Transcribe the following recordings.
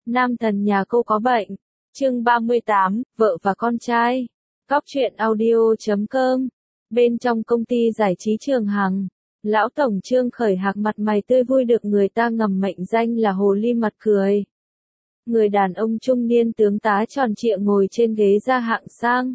Nam thần nhà cô có bệnh. Chương 38, vợ và con trai. Cóc truyện audio.com. Bên trong công ty giải trí Trường Hằng, lão tổng Trương Khởi Hạc mặt mày tươi vui được người ta ngầm mệnh danh là hồ ly mặt cười. Người đàn ông trung niên tướng tá tròn trịa ngồi trên ghế da hạng sang.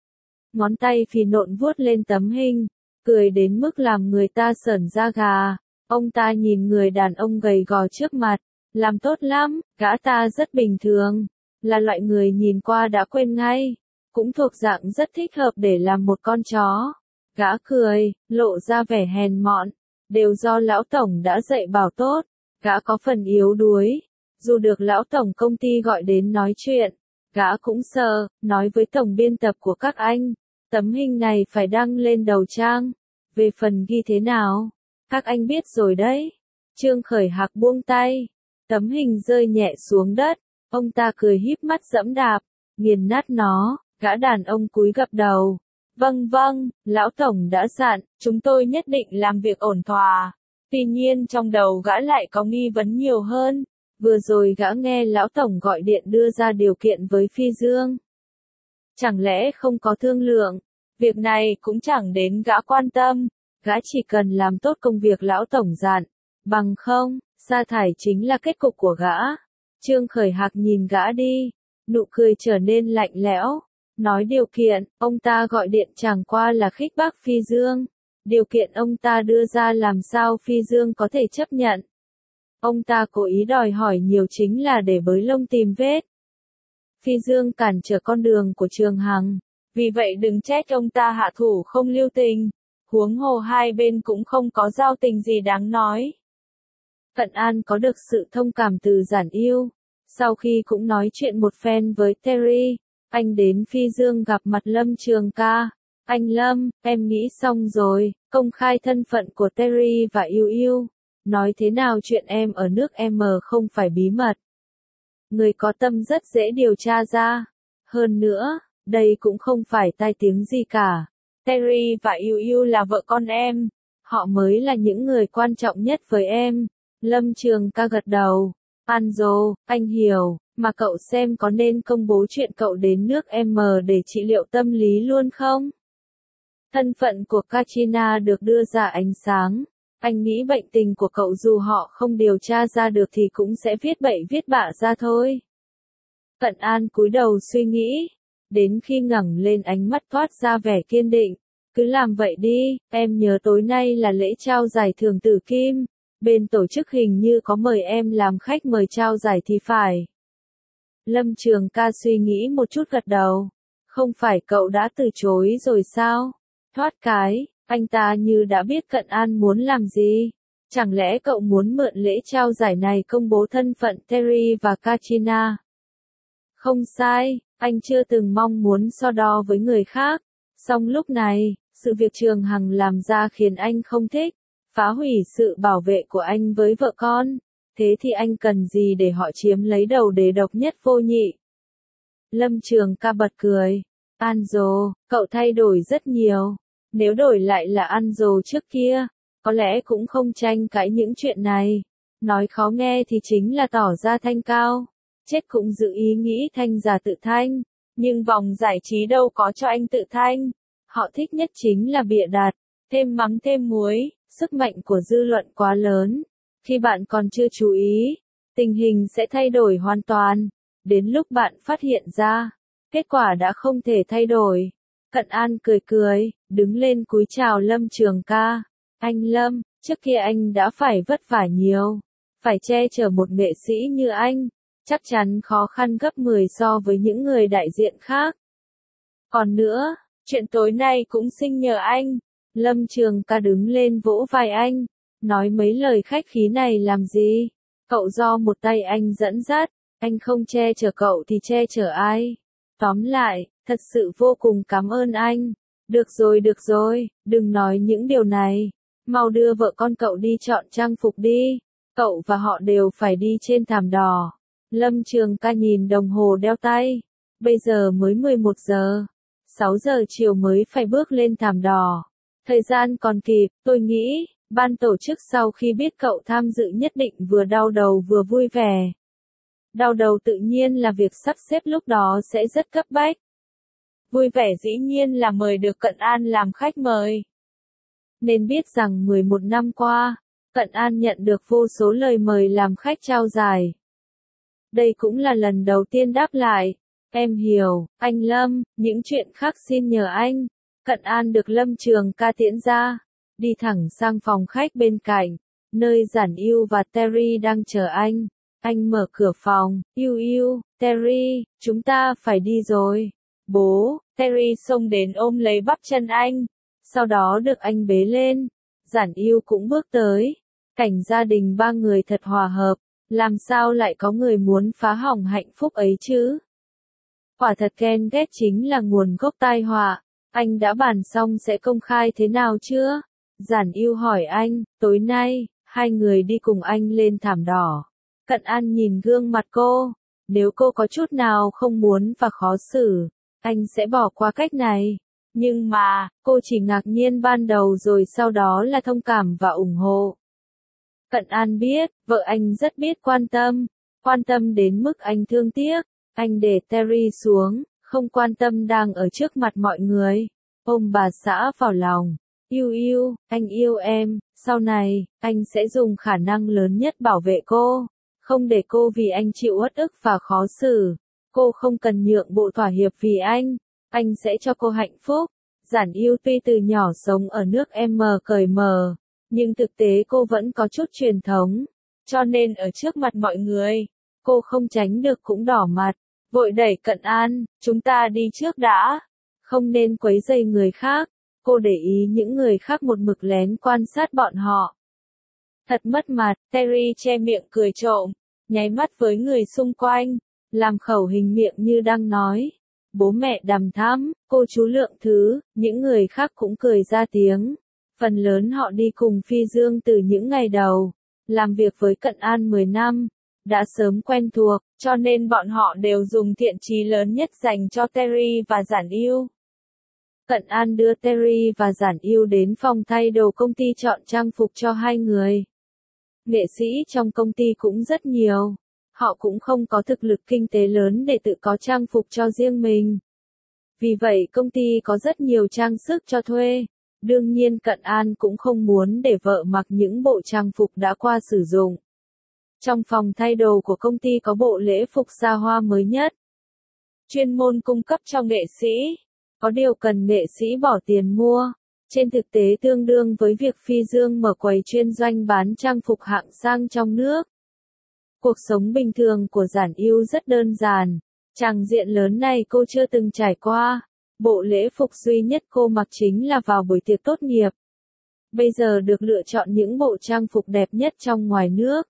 Ngón tay phì nộn vuốt lên tấm hình, cười đến mức làm người ta sởn da gà. Ông ta nhìn người đàn ông gầy gò trước mặt, làm tốt lắm, gã ta rất bình thường, là loại người nhìn qua đã quên ngay, cũng thuộc dạng rất thích hợp để làm một con chó. Gã cười, lộ ra vẻ hèn mọn, đều do lão tổng đã dạy bảo tốt, gã có phần yếu đuối, dù được lão tổng công ty gọi đến nói chuyện, gã cũng sợ, nói với tổng biên tập của các anh, tấm hình này phải đăng lên đầu trang, về phần ghi thế nào, các anh biết rồi đấy. Trương Khởi Hạc buông tay, tấm hình rơi nhẹ xuống đất, ông ta cười híp mắt giẫm đạp, nghiền nát nó, gã đàn ông cúi gập đầu. Vâng vâng, lão tổng đã dặn, chúng tôi nhất định làm việc ổn thỏa. Tuy nhiên trong đầu gã lại có nghi vấn nhiều hơn, vừa rồi gã nghe lão tổng gọi điện đưa ra điều kiện với Phi Dương. Chẳng lẽ không có thương lượng, việc này cũng chẳng đến gã quan tâm, gã chỉ cần làm tốt công việc lão tổng dặn, bằng không, sa thải chính là kết cục của gã. Trương Khởi Hạc nhìn gã đi, nụ cười trở nên lạnh lẽo. Nói điều kiện, ông ta gọi điện chẳng qua là khích bác Phi Dương. Điều kiện ông ta đưa ra làm sao Phi Dương có thể chấp nhận. Ông ta cố ý đòi hỏi nhiều chính là để bới lông tìm vết. Phi Dương cản trở con đường của Trường Hằng. Vì vậy đừng trách ông ta hạ thủ không lưu tình. Huống hồ hai bên cũng không có giao tình gì đáng nói. Cận An có được sự thông cảm từ Giản Yêu. Sau khi cũng nói chuyện một phen với Terry, anh đến Phi Dương gặp mặt Lâm Trường Ca. Anh Lâm, em nghĩ xong rồi, công khai thân phận của Terry và Yêu Yêu. Nói thế nào chuyện em ở nước M không phải bí mật. Người có tâm rất dễ điều tra ra. Hơn nữa, đây cũng không phải tai tiếng gì cả. Terry và Yêu Yêu là vợ con em. Họ mới là những người quan trọng nhất với em. Lâm Trường Ca gật đầu. Anzo, anh hiểu, mà cậu xem có nên công bố chuyện cậu đến nước M để trị liệu tâm lý luôn không? Thân phận của Katrina được đưa ra ánh sáng. Anh nghĩ bệnh tình của cậu dù họ không điều tra ra được thì cũng sẽ viết bậy viết bạ ra thôi. Cận An cúi đầu suy nghĩ, đến khi ngẩng lên ánh mắt toát ra vẻ kiên định. Cứ làm vậy đi, em nhớ tối nay là lễ trao giải thưởng Tử Kim. Bên tổ chức hình như có mời em làm khách mời trao giải thì phải. Lâm Trường Ca suy nghĩ một chút gật đầu. Không phải cậu đã từ chối rồi sao? Thoát cái, anh ta như đã biết Cận An muốn làm gì. Chẳng lẽ cậu muốn mượn lễ trao giải này công bố thân phận Terry và Katrina? Không sai, anh chưa từng mong muốn so đo với người khác. Song lúc này, sự việc Trường Hằng làm ra khiến anh không thích. Phá hủy sự bảo vệ của anh với vợ con, thế thì anh cần gì để họ chiếm lấy đầu đề độc nhất vô nhị. Lâm Trường Ca bật cười. Anzo, cậu thay đổi rất nhiều. Nếu đổi lại là Anzo trước kia, có lẽ cũng không tranh cãi những chuyện này. Nói khó nghe thì chính là tỏ ra thanh cao. Chết cũng giữ ý nghĩ thanh giả tự thanh. Nhưng vòng giải trí đâu có cho anh tự thanh. Họ thích nhất chính là bịa đặt, thêm mắm thêm muối. Sức mạnh của dư luận quá lớn. Khi bạn còn chưa chú ý, tình hình sẽ thay đổi hoàn toàn. Đến lúc bạn phát hiện ra, kết quả đã không thể thay đổi. Cận An cười cười, đứng lên cúi chào Lâm Trường Ca. Anh Lâm, trước kia anh đã phải vất vả nhiều. Phải che chở một nghệ sĩ như anh, chắc chắn khó khăn gấp 10 so với những người đại diện khác. Còn nữa, chuyện tối nay cũng xin nhờ anh. Lâm Trường Ca đứng lên vỗ vai anh, nói mấy lời khách khí này làm gì? Cậu do một tay anh dẫn dắt, anh không che chở cậu thì che chở ai? Tóm lại, thật sự vô cùng cảm ơn anh. Được rồi, đừng nói những điều này. Mau đưa vợ con cậu đi chọn trang phục đi. Cậu và họ đều phải đi trên thảm đỏ. Lâm Trường Ca nhìn đồng hồ đeo tay. Bây giờ mới 11 giờ. 6 giờ chiều mới phải bước lên thảm đỏ. Thời gian còn kịp, tôi nghĩ, ban tổ chức sau khi biết cậu tham dự nhất định vừa đau đầu vừa vui vẻ. Đau đầu tự nhiên là việc sắp xếp lúc đó sẽ rất cấp bách. Vui vẻ dĩ nhiên là mời được Cận An làm khách mời. Nên biết rằng 11 năm qua, Cận An nhận được vô số lời mời làm khách trao giải. Đây cũng là lần đầu tiên đáp lại. Em hiểu, anh Lâm, những chuyện khác xin nhờ anh. Cận An được Lâm Trường Ca tiễn ra, đi thẳng sang phòng khách bên cạnh, nơi Giản Yêu và Terry đang chờ anh. Anh mở cửa phòng, Yêu, Terry, chúng ta phải đi rồi. Bố, Terry xông đến ôm lấy bắp chân anh, sau đó được anh bế lên. Giản Yêu cũng bước tới. Cảnh gia đình ba người thật hòa hợp, làm sao lại có người muốn phá hỏng hạnh phúc ấy chứ? Quả thật ghen ghét chính là nguồn gốc tai họa. Anh đã bàn xong sẽ công khai thế nào chưa? Giản Yêu hỏi anh, tối nay, hai người đi cùng anh lên thảm đỏ. Cận An nhìn gương mặt cô, nếu cô có chút nào không muốn và khó xử, anh sẽ bỏ qua cách này. Nhưng mà, cô chỉ ngạc nhiên ban đầu rồi sau đó là thông cảm và ủng hộ. Cận An biết, vợ anh rất biết quan tâm đến mức anh thương tiếc. Anh để Terry xuống, không quan tâm đang ở trước mặt mọi người. Ôm bà xã vào lòng. Yêu, anh yêu em, sau này, anh sẽ dùng khả năng lớn nhất bảo vệ cô. Không để cô vì anh chịu uất ức và khó xử. Cô không cần nhượng bộ thỏa hiệp vì anh sẽ cho cô hạnh phúc. Giản Yêu tuy từ nhỏ sống ở nước M cởi mở, nhưng thực tế cô vẫn có chút truyền thống, cho nên ở trước mặt mọi người, cô không tránh được cũng đỏ mặt, vội đẩy Cận An, chúng ta đi trước đã, không nên quấy rầy người khác. Cô để ý những người khác một mực lén quan sát bọn họ. Thật mất mặt, Terry che miệng cười trộm, nháy mắt với người xung quanh, làm khẩu hình miệng như đang nói. Bố mẹ đằm thắm, cô chú lượng thứ, những người khác cũng cười ra tiếng. Phần lớn họ đi cùng Phi Dương từ những ngày đầu, làm việc với Cận An 10 năm, đã sớm quen thuộc, cho nên bọn họ đều dùng thiện chí lớn nhất dành cho Terry và Giản Yêu. Cận An đưa Terry và Giản Yêu đến phòng thay đồ công ty chọn trang phục cho hai người. Nghệ sĩ trong công ty cũng rất nhiều. Họ cũng không có thực lực kinh tế lớn để tự có trang phục cho riêng mình. Vì vậy công ty có rất nhiều trang sức cho thuê. Đương nhiên Cận An cũng không muốn để vợ mặc những bộ trang phục đã qua sử dụng. Trong phòng thay đồ của công ty có bộ lễ phục xa hoa mới nhất. Chuyên môn cung cấp cho nghệ sĩ. Có điều cần nghệ sĩ bỏ tiền mua. Trên thực tế tương đương với việc Phi Dương mở quầy chuyên doanh bán trang phục hạng sang trong nước. Cuộc sống bình thường của Giản Yêu rất đơn giản. Tràng diện lớn này cô chưa từng trải qua. Bộ lễ phục duy nhất cô mặc chính là vào buổi tiệc tốt nghiệp. Bây giờ được lựa chọn những bộ trang phục đẹp nhất trong ngoài nước.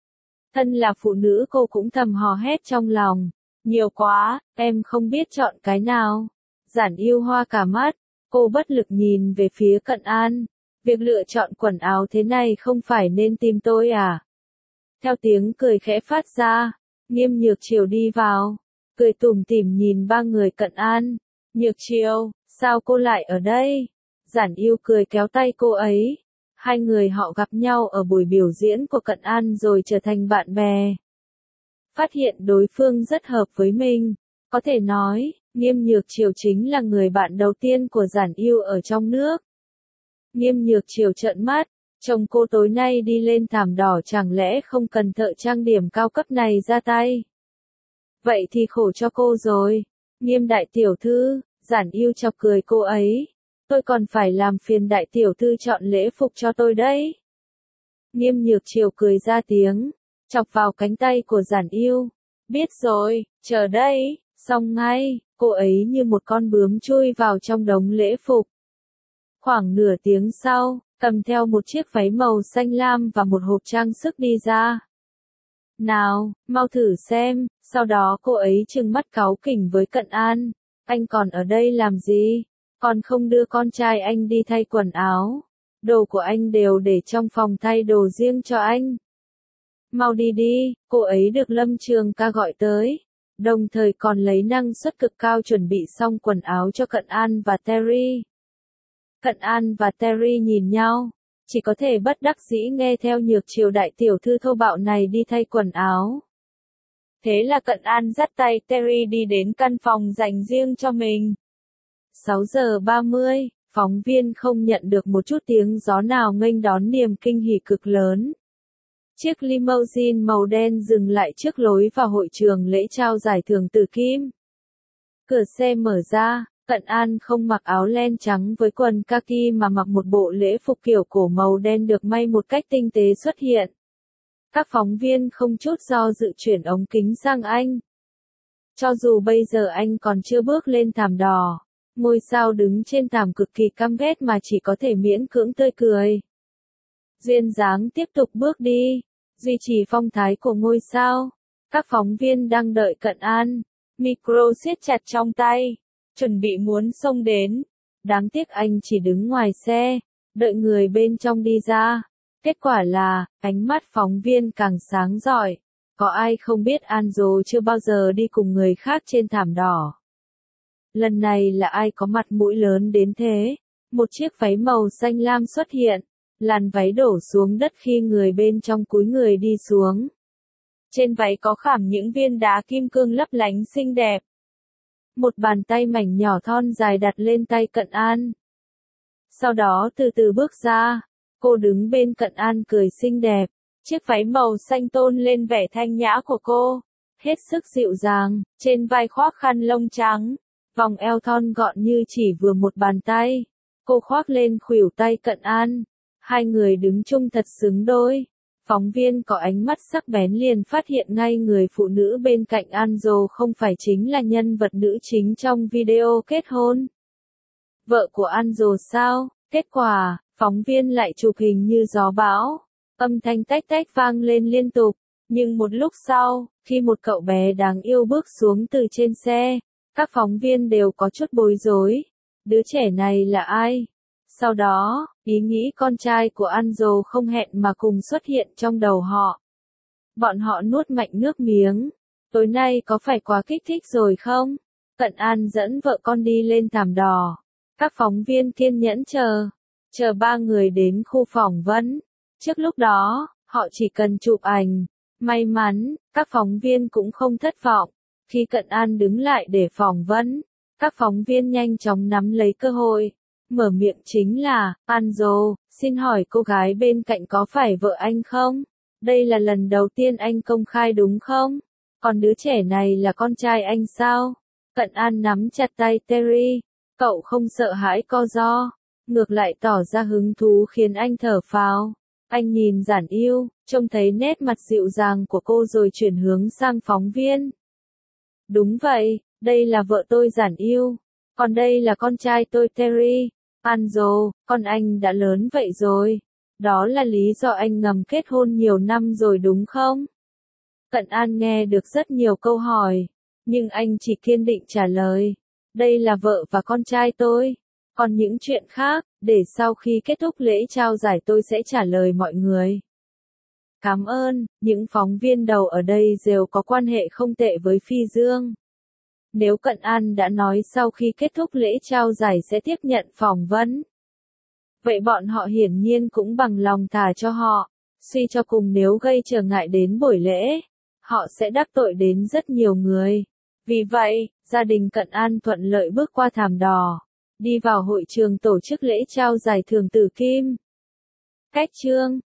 Thân là phụ nữ cô cũng thầm hò hét trong lòng. Nhiều quá, em không biết chọn cái nào. Giản Yêu hoa cả mắt. Cô bất lực nhìn về phía Cận An. Việc lựa chọn quần áo thế này không phải nên tìm tôi à? Theo tiếng cười khẽ phát ra, Nghiêm Nhược Triều đi vào, cười tủm tỉm nhìn ba người Cận An. Nhược Triều, sao cô lại ở đây? Giản Yêu cười kéo tay cô ấy. Hai người họ gặp nhau ở buổi biểu diễn của Cận An rồi trở thành bạn bè. Phát hiện đối phương rất hợp với mình. Có thể nói, Nghiêm Nhược Triều chính là người bạn đầu tiên của Giản Yêu ở trong nước. Nghiêm Nhược Triều trợn mắt. Chồng cô tối nay đi lên thảm đỏ chẳng lẽ không cần thợ trang điểm cao cấp này ra tay? Vậy thì khổ cho cô rồi. Nghiêm đại tiểu thư, Giản Yêu chọc cười cô ấy. Tôi còn phải làm phiền đại tiểu thư chọn lễ phục cho tôi đấy. Nghiêm Nhược Triều cười ra tiếng, chọc vào cánh tay của Giản Yêu. Biết rồi, chờ đây, xong ngay, cô ấy như một con bướm chui vào trong đống lễ phục. Khoảng nửa tiếng sau, cầm theo một chiếc váy màu xanh lam và một hộp trang sức đi ra. Nào, mau thử xem, sau đó cô ấy trừng mắt cáu kỉnh với Cận An. Anh còn ở đây làm gì? Còn không đưa con trai anh đi thay quần áo. Đồ của anh đều để trong phòng thay đồ riêng cho anh. Mau đi đi, cô ấy được Lâm Trường Ca gọi tới. Đồng thời còn lấy năng suất cực cao chuẩn bị xong quần áo cho Cận An và Terry. Cận An và Terry nhìn nhau, chỉ có thể bất đắc dĩ nghe theo Nhược Triều đại tiểu thư thô bạo này đi thay quần áo. Thế là Cận An dắt tay Terry đi đến căn phòng dành riêng cho mình. 6 giờ 30, phóng viên không nhận được một chút tiếng gió nào nghênh đón niềm kinh hỉ cực lớn. Chiếc limousine màu đen dừng lại trước lối vào hội trường lễ trao giải thưởng Tử Kim. Cửa xe mở ra, Cận An không mặc áo len trắng với quần kaki mà mặc một bộ lễ phục kiểu cổ màu đen được may một cách tinh tế xuất hiện. Các phóng viên không chút do dự chuyển ống kính sang anh. Cho dù bây giờ anh còn chưa bước lên thảm đỏ, ngôi sao đứng trên thảm cực kỳ căm ghét mà chỉ có thể miễn cưỡng tươi cười. Duyên dáng tiếp tục bước đi, duy trì phong thái của ngôi sao. Các phóng viên đang đợi Cận An, micro siết chặt trong tay, chuẩn bị muốn xông đến. Đáng tiếc anh chỉ đứng ngoài xe, đợi người bên trong đi ra. Kết quả là, ánh mắt phóng viên càng sáng rọi. Có ai không biết Anzo chưa bao giờ đi cùng người khác trên thảm đỏ. Lần này là ai có mặt mũi lớn đến thế? Một chiếc váy màu xanh lam xuất hiện, làn váy đổ xuống đất khi người bên trong cúi người đi xuống. Trên váy có khảm những viên đá kim cương lấp lánh xinh đẹp. Một bàn tay mảnh nhỏ thon dài đặt lên tay Cận An. Sau đó từ từ bước ra, cô đứng bên Cận An cười xinh đẹp. Chiếc váy màu xanh tôn lên vẻ thanh nhã của cô, hết sức dịu dàng, trên vai khoác khăn lông trắng, vòng eo thon gọn như chỉ vừa một bàn tay. Cô khoác lên khuỷu tay Cận An, hai người đứng chung thật xứng đôi. Phóng viên có ánh mắt sắc bén liền phát hiện ngay người phụ nữ bên cạnh Anzo không phải chính là nhân vật nữ chính trong video kết hôn. Vợ của Anzo sao? Kết quả, phóng viên lại chụp hình như gió bão. Âm thanh tách tách vang lên liên tục, nhưng một lúc sau, khi một cậu bé đáng yêu bước xuống từ trên xe, các phóng viên đều có chút bối rối. Đứa trẻ này là ai? Sau đó, ý nghĩ con trai của Anzo không hẹn mà cùng xuất hiện trong đầu họ. Bọn họ nuốt mạnh nước miếng. Tối nay có phải quá kích thích rồi không? Cận An dẫn vợ con đi lên thảm đỏ. Các phóng viên kiên nhẫn chờ ba người đến khu phỏng vấn. Trước lúc đó, họ chỉ cần chụp ảnh. May mắn, các phóng viên cũng không thất vọng. Khi Cận An đứng lại để phỏng vấn, các phóng viên nhanh chóng nắm lấy cơ hội. Mở miệng chính là, Anzo, xin hỏi cô gái bên cạnh có phải vợ anh không? Đây là lần đầu tiên anh công khai đúng không? Còn đứa trẻ này là con trai anh sao? Cận An nắm chặt tay Terry. Cậu không sợ hãi co ro, ngược lại tỏ ra hứng thú khiến anh thở phào. Anh nhìn Giản Yêu, trông thấy nét mặt dịu dàng của cô rồi chuyển hướng sang phóng viên. Đúng vậy, đây là vợ tôi Giản Yêu. Còn đây là con trai tôi Terry. Anzo, con anh đã lớn vậy rồi. Đó là lý do anh ngầm kết hôn nhiều năm rồi đúng không? Cận An nghe được rất nhiều câu hỏi, nhưng anh chỉ kiên định trả lời. Đây là vợ và con trai tôi. Còn những chuyện khác, để sau khi kết thúc lễ trao giải tôi sẽ trả lời mọi người. Cảm ơn, những phóng viên đầu ở đây đều có quan hệ không tệ với Phi Dương. Nếu Cận An đã nói sau khi kết thúc lễ trao giải sẽ tiếp nhận phỏng vấn, vậy bọn họ hiển nhiên cũng bằng lòng thả cho họ. Suy cho cùng nếu gây trở ngại đến buổi lễ, họ sẽ đắc tội đến rất nhiều người. Vì vậy, gia đình Cận An thuận lợi bước qua thảm đỏ, đi vào hội trường tổ chức lễ trao giải thưởng Tử Kim. Cách chương